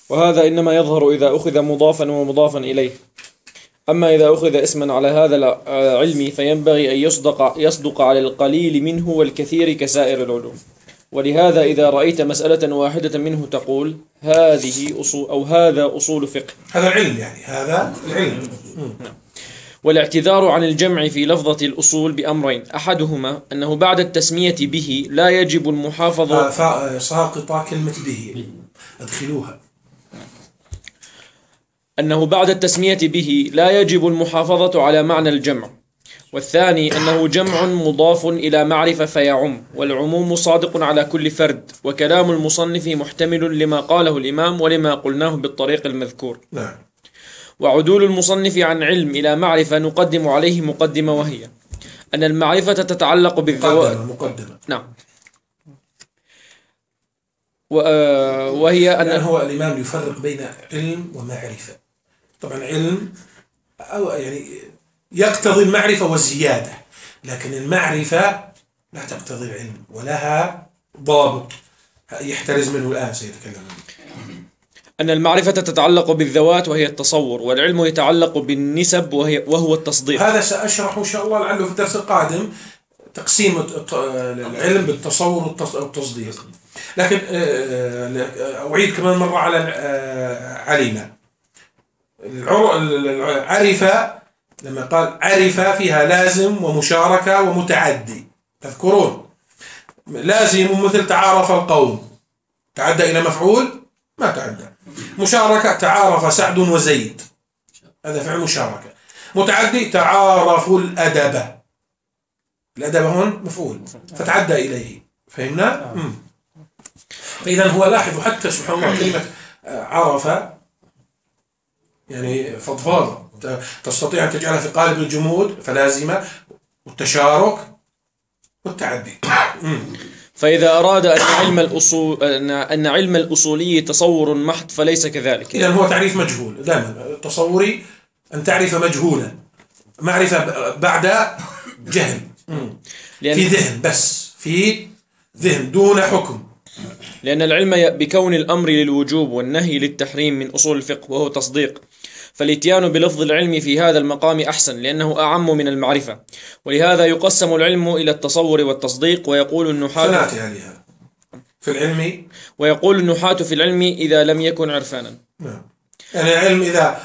وهذا إنما يظهر إذا أخذ مضافا ومضافا إليه. أما إذا أخذ اسما على هذا العلم فينبغي أن يصدق على القليل منه والكثير كسائر العلوم. ولهذا إذا رأيت مسألة واحدة منه تقول هذه أصول أو هذا أصول فقه. هذا العلم، يعني هذا العلم. والاعتذار عن الجمع في لفظة الأصول بأمرين: أحدهما أنه بعد التسمية به لا يجب المحافظة. ساقط كلمة به، أدخلوها. أنه بعد التسمية به لا يجب المحافظة على معنى الجمع. والثاني أنه جمع مضاف إلى معرفة فيعم، والعموم صادق على كل فرد، وكلام المصنف محتمل لما قاله الإمام ولما قلناه بالطريق المذكور. نعم. وعدول المصنف عن علم إلى معرفة نقدم عليه مقدمة، وهي أن المعرفة تتعلق بالذوات. مقدمة. نعم. وهي أن هو الإمام يفرق بين علم ومعرفة. طبعا علم أو يعني يقتضي المعرفة والزيادة، لكن المعرفة لا تقتضي العلم ولها ضابط يحترز منه الآن سيتكلم عنه. أن المعرفة تتعلق بالذوات وهي التصور، والعلم يتعلق بالنسب وهو التصديق. هذا سأشرح إن شاء الله لعله في الدرس القادم تقسيم العلم بالتصور والتصديق. لكن أعيد كمان مرة على علم. عرفة لما قال عرفة فيها لازم ومشاركة ومتعدي، تذكرون؟ لازم مثل تعارف القوم، تعدى إلى مفعول؟ ما تعدى. مشاركة تعارف سعد وزيد، هذا فعل مشاركة. متعدي تعارفوا الأدب، الأدب هون مفعول فتعدى إليه. فهمنا؟ فإذا هو لاحظوا حتى سبحان الله كلمة عرفة يعني فضفاضة تستطيع أن تجعلها في قالب الجمود فلازمة والتشارك والتعدي. فإذا أراد أن علم الأصولي تصور محض فليس كذلك. إذن هو تعريف مجهول. دائما التصوري أن تعرف مجهولا، معرفة بعد جهل، في ذهن، بس في ذهن دون حكم. لأن العلم بكون الأمر للوجوب والنهي للتحريم من أصول الفقه وهو تصديق، فالاتيان بلفظ العلم في هذا المقام أحسن لأنه أعم من المعرفة. ولهذا يقسم العلم إلى التصور والتصديق. ويقول النحاة في العلم، ويقول النحاة في العلم إذا لم يكن عرفانا. يعني العلم إذا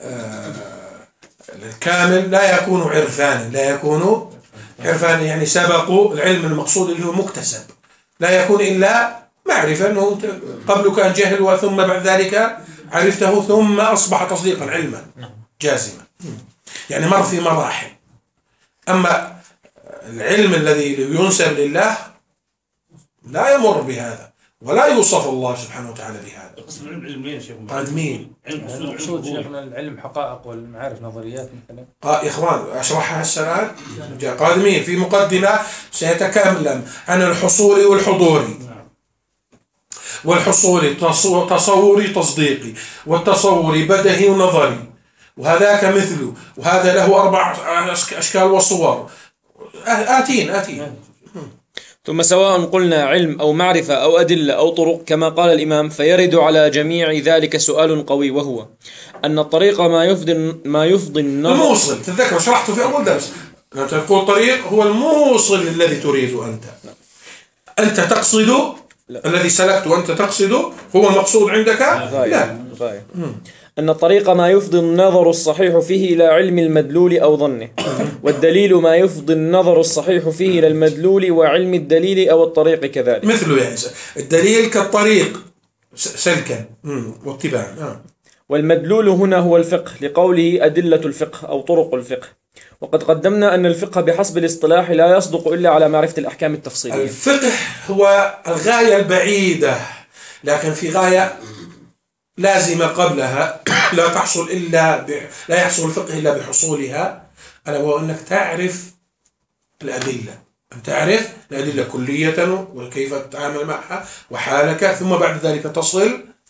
الكامل لا يكون عرفانا، لا يكون عرفانا يعني سبقوا العلم المقصود اللي هو مكتسب، لا يكون إلا معرفة أنه قبل كان جهل وثم بعد ذلك عرفته ثم أصبح تصديقا علما جازما، يعني مر في مراحل. أما العلم الذي ينسب لله لا يمر بهذا ولا يوصف الله سبحانه وتعالى بهذا. قسم العلم علمين شيخ قادمين. المقصود شيخنا العلم حقائق والمعارف نظريات مثلا. يا إخوان أشرحها السنة قادمين في مقدمة سيتكلم عن الحصول والحضوري، والحصولي تصوري تصديقي، والتصوري بدهي ونظري، وهذاك مثله، وهذا له 4 أشكال وصور. آتين. ثم سواء قلنا علم أو معرفة أو أدلة أو طرق كما قال الإمام، فيرد على جميع ذلك سؤال قوي، وهو أن الطريق ما يفضي النظر الموصل. تذكر شرحته في أول درس، أنت تقول طريق هو الموصل الذي تريد أنت تقصد الذي سلكت وأنت تقصده هو المقصود عندك. لا. أن الطريق ما يفضي النظر الصحيح فيه إلى علم المدلول أو ظنه، والدليل ما يفضي النظر الصحيح فيه إلى المدلول وعلم الدليل أو الطريق كذلك. مثله يعني الدليل كالطريق سلكا واتباعا. والمدلول هنا هو الفقه لقوله أدلة الفقه أو طرق الفقه. وقد قدمنا أن الفقه بحسب الاصطلاح لا يصدق إلا على معرفة الأحكام التفصيلية. الفقه هو الغاية البعيدة، لكن في غاية لازمة قبلها لا يحصل الفقه إلا بحصولها، ألا وهو أنك تعرف الأدلة، أن تعرف الأدلة كلية وكيف تتعامل معها وحالك، ثم بعد ذلك تصل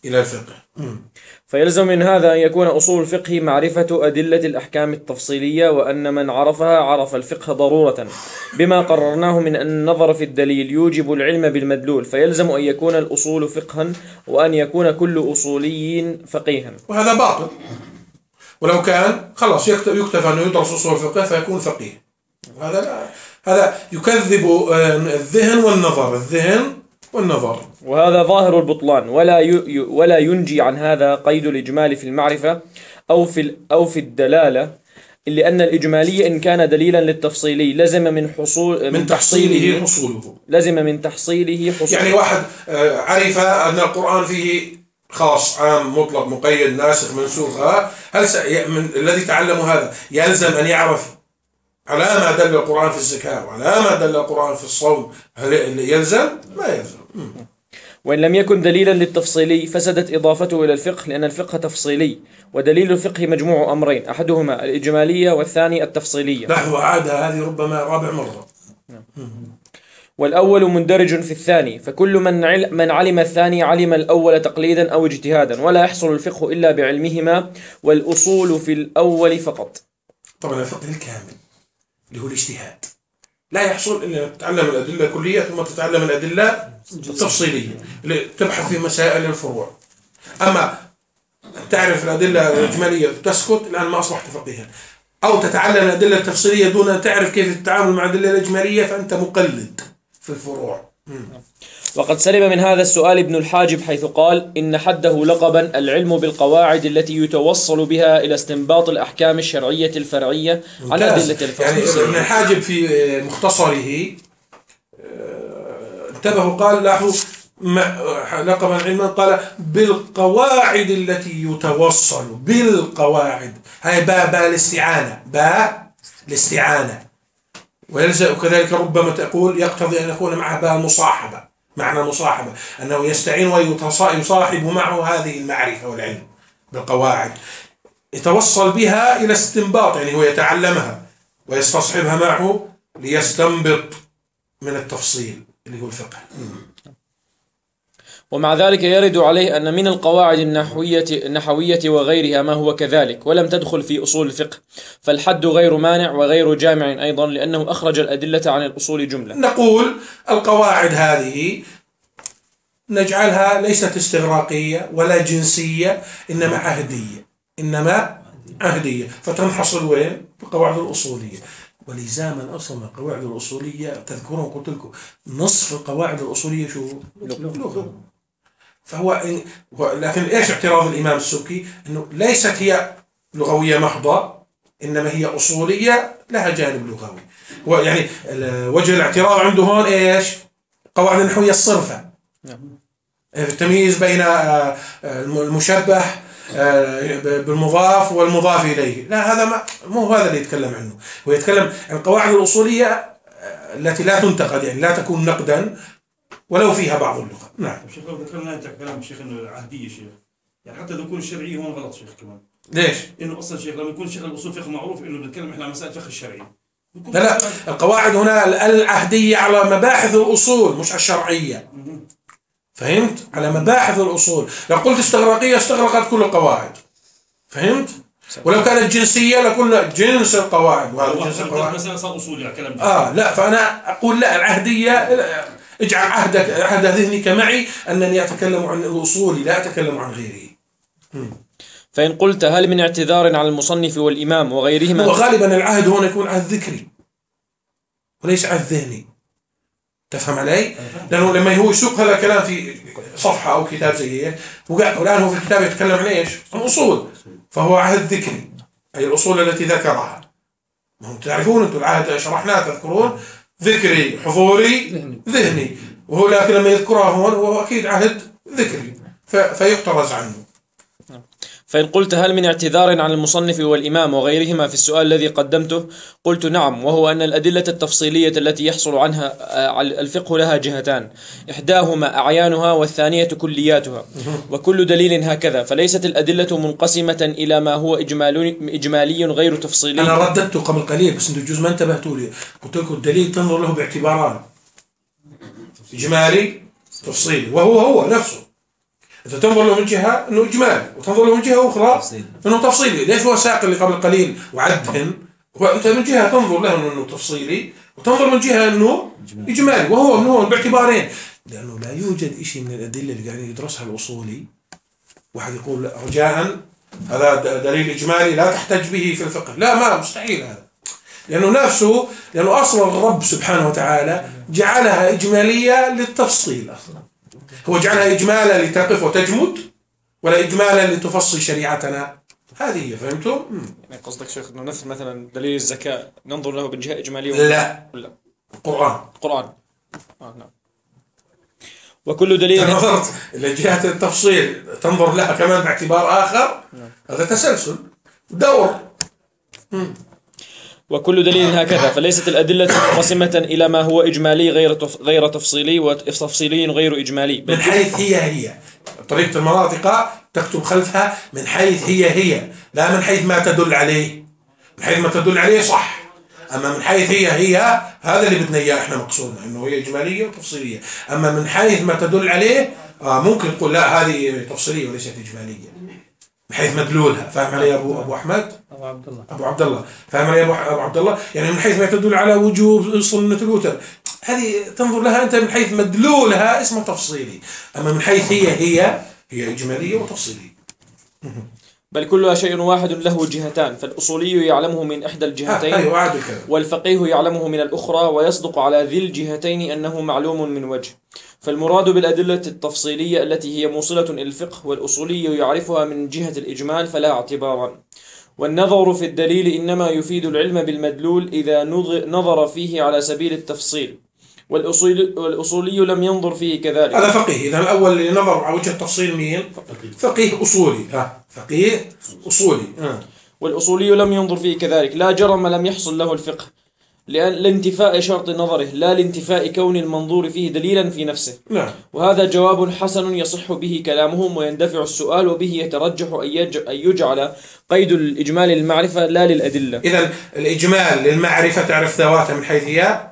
إلى الفقه. فيلزم من هذا أن يكون أصول الفقه معرفة أدلة الأحكام التفصيلية، وأن من عرفها عرف الفقه ضرورة، بما قررناه من أن النظر في الدليل يوجب العلم بالمدلول، فيلزم أن يكون الأصول فقها، وأن يكون كل أصولي فقيها. وهذا باطل، ولو كان خلاص يكتفى أنه يدرس أصول الفقه فيكون فقيه. هذا يكذب الذهن والنظر. وهذا ظاهر البطلان، ولا ينجي عن هذا قيد الإجمال في المعرفة أو في الدلالة، لأن الإجمالية إن كان دليلا للتفصيلي لزم من تحصيله حصوله. يعني واحد عرف أن القرآن فيه خاص عام مطلق مقيد ناسخ منسوخ، هل الذي تعلم هذا يلزم أن يعرف على ما دل القرآن في الزكاة وعلى ما دل القرآن في الصوم؟ هل يلزم؟ ما يلزم. وإن لم يكن دليلا للتفصيلي فسدت إضافته إلى الفقه، لأن الفقه تفصيلي، ودليل الفقه مجموع أمرين، أحدهما الإجمالية والثاني التفصيلية. نحو عادة هذه ربما رابع مرة. والأول مندرج في الثاني، فكل من علم الثاني علم الأول تقليدا أو اجتهادا، ولا يحصل الفقه إلا بعلمهما، والأصول في الأول فقط. طبعا الفقه الكامل اللي هو الاجتهاد لا يحصل إلا تتعلم الأدلة الكلية ثم تتعلم الأدلة التفصيلية اللي تبحث في مسائل الفروع. أما تعرف الأدلة الإجمالية تسكت، الآن ما أصبحت فقيها. أو تتعلم الأدلة التفصيلية دون أن تعرف كيف تتعامل مع الأدلة الإجمالية، فأنت مقلد في الفروع. وقد سلم من هذا السؤال ابن الحاجب، حيث قال إن حده لقبا العلم بالقواعد التي يتوصل بها إلى استنباط الأحكام الشرعية الفرعية على أدلة الفصل. يعني ابن الحاجب في مختصره انتبهوا، قال لاحظوا لقبا علما، قال بالقواعد التي يتوصل بالقواعد. هاي باء الاستعانة، ويلزم كذلك ربما تقول يقتضي أن يكون معها باء المصاحبة، معنى المصاحبة أنه يستعين ويصاحب معه هذه المعرفة والعلم بالقواعد، يتوصل بها إلى استنباط، يعني هو يتعلمها ويستصحبها معه ليستنبط من التفصيل اللي هو الفقه. ومع ذلك يرد عليه أن من القواعد النحوية وغيرها ما هو كذلك، ولم تدخل في أصول الفقه، فالحد غير مانع وغير جامع أيضا، لأنه أخرج الأدلة عن الأصول جملة. نقول القواعد هذه نجعلها ليست استغراقية ولا جنسية، إنما عهدية، فتنحصر وين؟ بالقواعد الأصولية. ولزاما أصلا القواعد الأصولية تذكرون قلت لكم نصف القواعد الأصولية شو؟ لغة. لكن إيش اعتراض الإمام السبكي؟ إنه ليست هي لغوية محضة، إنما هي أصولية لها جانب لغوي. يعني وجه الاعتراض عنده هون إيش؟ قواعد النحوية الصرفة، التمييز بين المشبه بالمضاف والمضاف إليه. لا، هذا مو هذا اللي يتكلم عنه. هو يتكلم عن القواعد الأصولية التي لا تنتقد، يعني لا تكون نقدا ولو فيها بعض اللغة. نعم. شيخ لو ذكرنا أنت كلام الشيخ إنه العهدية شيخ، يعني حتى لو يكون الشرعي هون غلط شيخ كمان. ليش؟ إنه أصلا شيخ لما يكون شيخ الأصول فقه معروف إنه بنتكلم إحنا عن مسائل الفقه الشرعي. لا، القواعد هنا العهدية على مباحث الأصول مش الشرعية. فهمت؟ على مباحث الأصول. لو قلت استغراقية استغرقت كل القواعد. فهمت؟ ولو كانت جنسية لقلنا جنس القواعد، وهذا جنس القواعد مثلا صار أصول يعني كلام. لا، فأنا أقول لا، العهدية اجعل عهد ذهنك معي أنني أتكلم عن الأصول لا أتكلم عن غيره. فإن قلت هل من اعتذار على المصنف والإمام وغيرهما؟ وغالبا العهد هنا يكون عهد ذكري وليس عهد ذهني. تفهم علي؟ لأنه لما هو يسوق هذا الكلام في صفحة أو كتاب زي هيك، والآن هو في الكتاب يتكلم عن إيش؟ عن أصول، فهو عهد ذكري، أي الأصول التي ذكرها. تعرفون أنتم العهد شرحناه تذكرون، ذكري حضوري ذهني، وهو لكن لما يذكرها هون هو أكيد عهد ذكري فيحترز عنه. فإن قلت هل من اعتذار عن المصنف والإمام وغيرهما في السؤال الذي قدمته؟ قلت نعم، وهو أن الأدلة التفصيلية التي يحصل عنها الفقه لها جهتان، إحداهما أعيانها والثانية كلياتها، وكل دليل هكذا، فليست الأدلة منقسمة إلى ما هو إجمالي غير تفصيلي. أنا رددته قبل قليل بس أنتم جزء ما انتبهتوا لي، قلت لكم الدليل تنظر له باعتباران، إجمالي تفصيلي، وهو نفسه. أنت تنظر له من جهة أنه إجمالي، وتنظر له من جهة أخرى أنه تفصيلي. ليش هو ساق اللي قبل قليل وعدهن؟ وأنت من جهة تنظر له أنه تفصيلي، وتنظر من جهة أنه إجمالي، وهو من هون باعتبارين. لأنه لا يوجد شيء من الأدلة اللي قاعدين يدرسها الأصولي واحد يقول لا رجاء هذا دليل إجمالي لا تحتج به في الفقه. لا، ما مستحيل هذا، لأنه أصلا الرب سبحانه وتعالى جعلها إجمالية للتفصيل. أصلا هو جعلها إجمالا لتقف وتجمد، ولا إجمالا لتفصل شريعتنا. هذه هي، فهمتم؟ يعني قصدك شيخ انه نفس مثلا دليل الزكاة ننظر له من جهة إجمالية لا، ولا القرآن نعم. وكل دليل نظرت إلى جهة التفصيل تنظر لها كمان باعتبار آخر. هذا تسلسل دور. وكل دليل هكذا، فليست الأدلة منقسمة إلى ما هو إجمالي غير تفصيلي، وتفصيلي غير إجمالي، من حيث هي طريقة المناطق تكتب خلفها من حيث هي، لا من حيث ما تدل عليه. من حيث ما تدل عليه صح، أما من حيث هي هذا اللي بدنا إياه إحنا مقصودنا، إنه هي إجمالية وتفصيلية. أما من حيث ما تدل عليه ممكن تقول لا هذه تفصيلية وليست إجمالية من حيث مدلولها. فاهم علي يا أبو أحمد؟ أبو عبد الله فاهم علي يا أبو عبد الله؟ يعني من حيث ما تدل على وجوب سنة الوتر، هذه تنظر لها أنت من حيث مدلولها اسمه تفصيلي. أما من حيث هي إجمالية وتفصيلية. بل كلها شيء واحد له جهتان، فالأصولي يعلمه من إحدى الجهتين والفقيه يعلمه من الأخرى، ويصدق على ذي الجهتين أنه معلوم من وجه. فالمراد بالأدلة التفصيلية التي هي موصلة إلى الفقه، والأصولي يعرفها من جهة الإجمال فلا اعتبارا. والنظر في الدليل إنما يفيد العلم بالمدلول إذا نظر فيه على سبيل التفصيل، والأصولي لم ينظر فيه كذلك. هذا فقيه. إذا الأول اللي نظر على وجه التفصيل مين؟ فقيه أصولي. فقيه أصولي. والأصولي لم ينظر فيه كذلك، لا جرم لم يحصل له الفقه، لانتفاء شرط نظره لا لانتفاء كون المنظور فيه دليلا في نفسه. نعم. وهذا جواب حسن يصح به كلامهم، ويندفع السؤال، وبه يترجح أن يجعل قيد الإجمال للمعرفة لا للأدلة. إذن الإجمال للمعرفة تعرف ذواتها من حيث هي،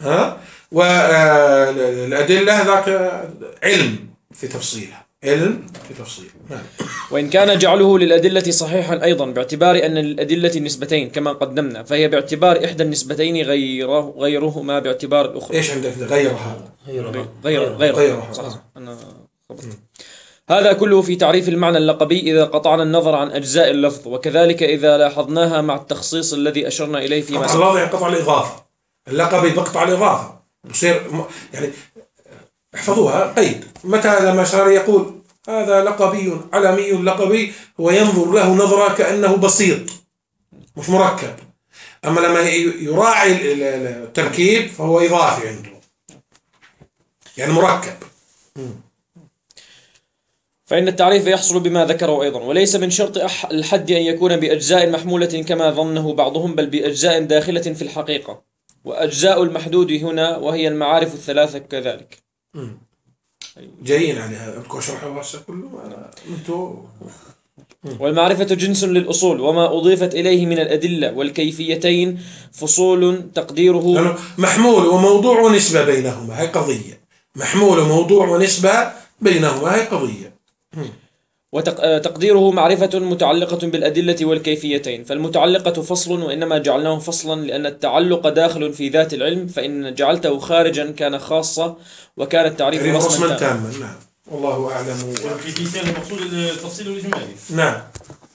والأدلة ذاك علم في تفصيلها. نعم. وإن كان جعله للأدلة صحيحا أيضا باعتبار أن للأدلة نسبتين كما قدمنا، فهي باعتبار إحدى النسبتين غيرهما باعتبار الأخرى. إيش عندك غيرها؟ غيرها. صح. أنا هذا كله في تعريف المعنى اللقبي إذا قطعنا النظر عن أجزاء اللفظ، وكذلك إذا لاحظناها مع التخصيص الذي أشرنا إليه فيما سبق. الله قطع الإضافة. اللقبي بقطع الإضافة بصير يعني احفظوها قيد. متى لما صار يقول هذا لقبي علمي لقبي، هو ينظر له نظرة كأنه بسيط مش مركب. أما لما يراعي التركيب فهو إضافي عنده، يعني مركب. فإن التعريف يحصل بما ذكره أيضا، وليس من شرط الحد أن يكون بأجزاء محمولة كما ظنه بعضهم، بل بأجزاء داخلة في الحقيقة. وأجزاء المحدود هنا وهي المعارف الثلاثة كذلك. جايين عليها أبقوا شرحوا هسه كله أنتوا. والمعرفة جنس للأصول، وما أضيفت إليه من الأدلة والكيفيتين فصول تقديره محمول وموضوع ونسبة بينهما، هي قضية. محمول وموضوع ونسبة بينهما، هي قضية. وتقديره معرفة متعلقة بالأدلة والكيفيتين، فالمتعلقة فصل، وإنما جعلناه فصلا لأن التعلق داخل في ذات العلم، فإن جعلته خارجا كان خاصة، وكان التعريف يعني فصلا تاما. نعم، والله أعلم. والكيفيتين المقصود التفصيل والإجمالي. نعم.